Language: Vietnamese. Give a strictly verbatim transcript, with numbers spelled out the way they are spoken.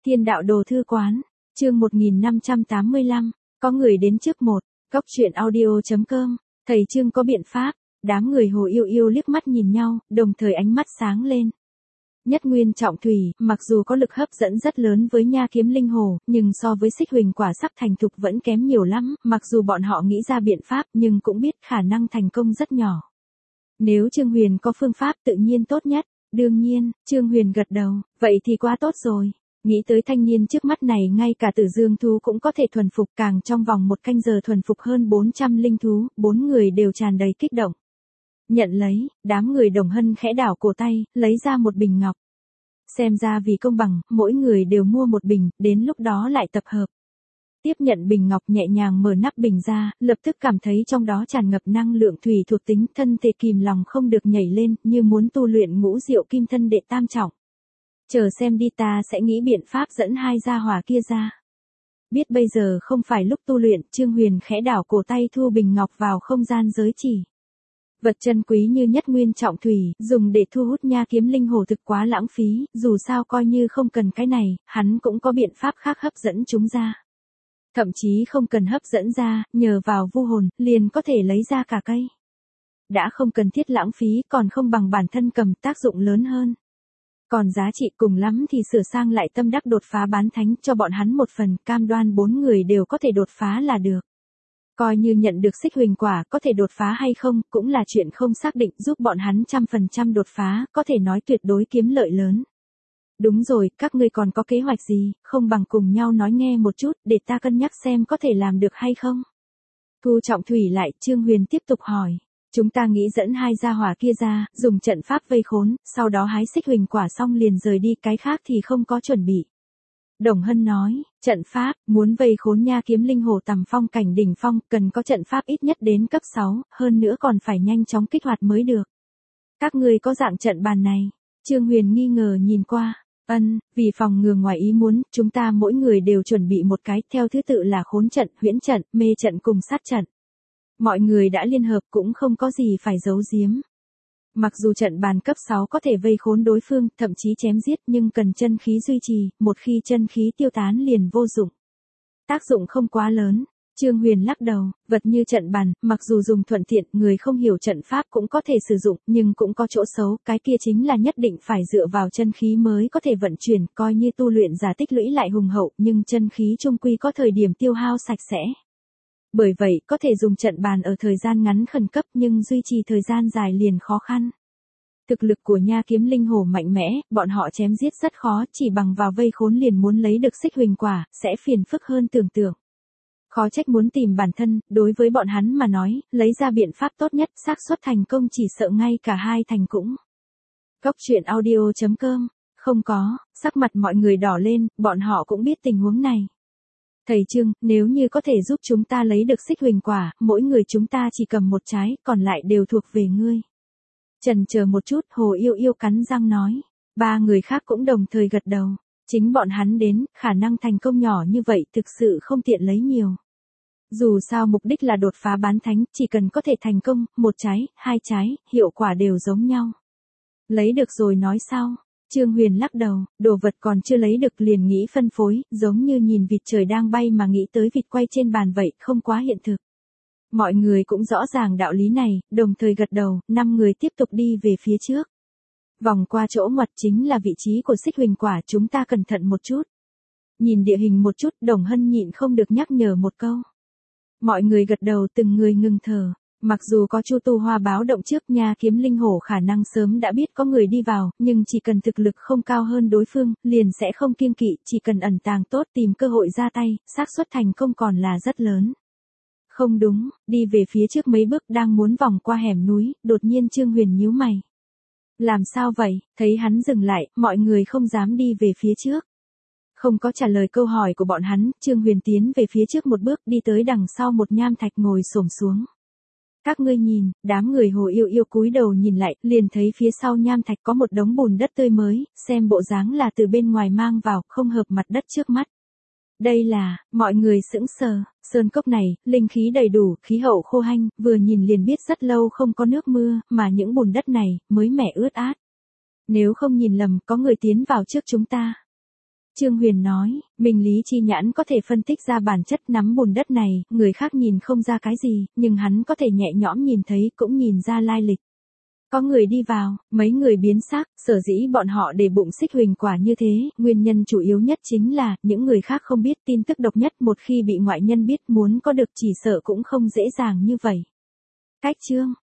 Thiên đạo đồ thư quán, chương một nghìn năm trăm tám mươi lăm, có người đến trước một, cốc truyện audio chấm com, thầy Trương có biện pháp, đám người Hồ Yêu Yêu liếc mắt nhìn nhau, đồng thời ánh mắt sáng lên. Nhất Nguyên Trọng Thủy, mặc dù có lực hấp dẫn rất lớn với Nha Kiếm Linh Hồ, nhưng so với Xích Huỳnh Quả sắc thành thục vẫn kém nhiều lắm, mặc dù bọn họ nghĩ ra biện pháp nhưng cũng biết khả năng thành công rất nhỏ. Nếu Trương Huyền có phương pháp tự nhiên tốt nhất, đương nhiên, Trương Huyền gật đầu, vậy thì quá tốt rồi. Nghĩ tới thanh niên trước mắt này ngay cả Tử Dương thú cũng có thể thuần phục, càng trong vòng một canh giờ thuần phục hơn bốn trăm linh thú, bốn người đều tràn đầy kích động. Nhận lấy, đám người Đồng Hân khẽ đảo cổ tay, lấy ra một bình ngọc. Xem ra vì công bằng, mỗi người đều mua một bình, đến lúc đó lại tập hợp. Tiếp nhận bình ngọc nhẹ nhàng mở nắp bình ra, lập tức cảm thấy trong đó tràn ngập năng lượng thủy thuộc tính, thân thể kìm lòng không được nhảy lên, như muốn tu luyện ngũ diệu kim thân đệ tam trọng. Chờ xem đi, ta sẽ nghĩ biện pháp dẫn hai gia hỏa kia ra. Biết bây giờ không phải lúc tu luyện, Trương Huyền khẽ đảo cổ tay thu bình ngọc vào không gian giới chỉ. Vật chân quý như Nhất Nguyên Trọng Thủy, dùng để thu hút Nha Kiếm Linh Hồ thực quá lãng phí, dù sao coi như không cần cái này, hắn cũng có biện pháp khác hấp dẫn chúng ra. Thậm chí không cần hấp dẫn ra, nhờ vào vu hồn, liền có thể lấy ra cả cây. Đã không cần thiết lãng phí, còn không bằng bản thân cầm tác dụng lớn hơn. Còn giá trị cùng lắm thì sửa sang lại tâm đắc đột phá bán thánh cho bọn hắn một phần, cam đoan bốn người đều có thể đột phá là được. Coi như nhận được Xích Huỳnh Quả có thể đột phá hay không, cũng là chuyện không xác định, giúp bọn hắn trăm phần trăm đột phá, có thể nói tuyệt đối kiếm lợi lớn. Đúng rồi, các ngươi còn có kế hoạch gì, không bằng cùng nhau nói nghe một chút, để ta cân nhắc xem có thể làm được hay không. Thu Trọng Thủy lại, Trương Huyền tiếp tục hỏi. Chúng ta nghĩ dẫn hai gia hỏa kia ra, dùng trận pháp vây khốn, sau đó hái Xích Huỳnh Quả xong liền rời đi, cái khác thì không có chuẩn bị. Đồng Hân nói, trận pháp, muốn vây khốn Nha Kiếm Linh Hồ tầm phong cảnh đỉnh phong, cần có trận pháp ít nhất đến cấp sáu, hơn nữa còn phải nhanh chóng kích hoạt mới được. Các ngươi có dạng trận bàn này? Trương Huyền nghi ngờ nhìn qua. Ân, vì phòng ngừa ngoài ý muốn, chúng ta mỗi người đều chuẩn bị một cái, theo thứ tự là khốn trận, huyễn trận, mê trận cùng sát trận. Mọi người đã liên hợp cũng không có gì phải giấu giếm. Mặc dù trận bàn cấp sáu có thể vây khốn đối phương, thậm chí chém giết, nhưng cần chân khí duy trì, một khi chân khí tiêu tán liền vô dụng. Tác dụng không quá lớn. Trương Huyền lắc đầu, vật như trận bàn, mặc dù dùng thuận tiện, người không hiểu trận pháp cũng có thể sử dụng, nhưng cũng có chỗ xấu, cái kia chính là nhất định phải dựa vào chân khí mới có thể vận chuyển, coi như tu luyện giả tích lũy lại hùng hậu, nhưng chân khí chung quy có thời điểm tiêu hao sạch sẽ. Bởi vậy, có thể dùng trận bàn ở thời gian ngắn khẩn cấp nhưng duy trì thời gian dài liền khó khăn. Thực lực của Nha Kiếm Linh Hồ mạnh mẽ, bọn họ chém giết rất khó, chỉ bằng vào vây khốn liền muốn lấy được Xích Huỳnh Quả, sẽ phiền phức hơn tưởng tượng. Khó trách muốn tìm bản thân, đối với bọn hắn mà nói, lấy ra biện pháp tốt nhất, xác suất thành công chỉ sợ ngay cả hai thành cũng. Cốc truyện audio chấm com, không có, sắc mặt mọi người đỏ lên, bọn họ cũng biết tình huống này. Thầy Trương, nếu như có thể giúp chúng ta lấy được Xích Huỳnh Quả, mỗi người chúng ta chỉ cầm một trái, còn lại đều thuộc về ngươi. Chần chờ một chút, Hồ Yêu Yêu cắn răng nói. Ba người khác cũng đồng thời gật đầu. Chính bọn hắn đến, khả năng thành công nhỏ như vậy thực sự không tiện lấy nhiều. Dù sao mục đích là đột phá bán thánh, chỉ cần có thể thành công, một trái, hai trái, hiệu quả đều giống nhau. Lấy được rồi nói sau. Trương Huyền lắc đầu, đồ vật còn chưa lấy được liền nghĩ phân phối, giống như nhìn vịt trời đang bay mà nghĩ tới vịt quay trên bàn vậy, không quá hiện thực. Mọi người cũng rõ ràng đạo lý này, đồng thời gật đầu, năm người tiếp tục đi về phía trước. Vòng qua chỗ ngoặt chính là vị trí của Xích Huỳnh Quả, chúng ta cẩn thận một chút. Nhìn địa hình một chút, Đồng Hân nhịn không được nhắc nhở một câu. Mọi người gật đầu, từng người ngừng thở. Mặc dù có Chu Tu Hoa báo động trước, Nha Kiếm Linh Hổ khả năng sớm đã biết có người đi vào, nhưng chỉ cần thực lực không cao hơn đối phương, liền sẽ không kiêng kỵ, chỉ cần ẩn tàng tốt tìm cơ hội ra tay, xác suất thành công còn là rất lớn. Không đúng, đi về phía trước mấy bước đang muốn vòng qua hẻm núi, đột nhiên Trương Huyền nhíu mày. Làm sao vậy, thấy hắn dừng lại, mọi người không dám đi về phía trước. Không có trả lời câu hỏi của bọn hắn, Trương Huyền tiến về phía trước một bước, đi tới đằng sau một nham thạch ngồi xổm xuống. Các ngươi nhìn, đám người Hồ Yêu Yêu cúi đầu nhìn lại, liền thấy phía sau nham thạch có một đống bùn đất tươi mới, xem bộ dáng là từ bên ngoài mang vào, không hợp mặt đất trước mắt. Đây là, mọi người sững sờ, sơn cốc này, linh khí đầy đủ, khí hậu khô hanh, vừa nhìn liền biết rất lâu không có nước mưa, mà những bùn đất này, mới mẻ ướt át. Nếu không nhìn lầm, có người tiến vào trước chúng ta. Trương Huyền nói, mình lý chi nhãn có thể phân tích ra bản chất nắm bùn đất này, người khác nhìn không ra cái gì, nhưng hắn có thể nhẹ nhõm nhìn thấy cũng nhìn ra lai lịch. Có người đi vào, mấy người biến sắc, sở dĩ bọn họ để bụng xích huỳnh quả như thế, nguyên nhân chủ yếu nhất chính là, những người khác không biết tin tức độc nhất một khi bị ngoại nhân biết muốn có được chỉ sợ cũng không dễ dàng như vậy. Cách chương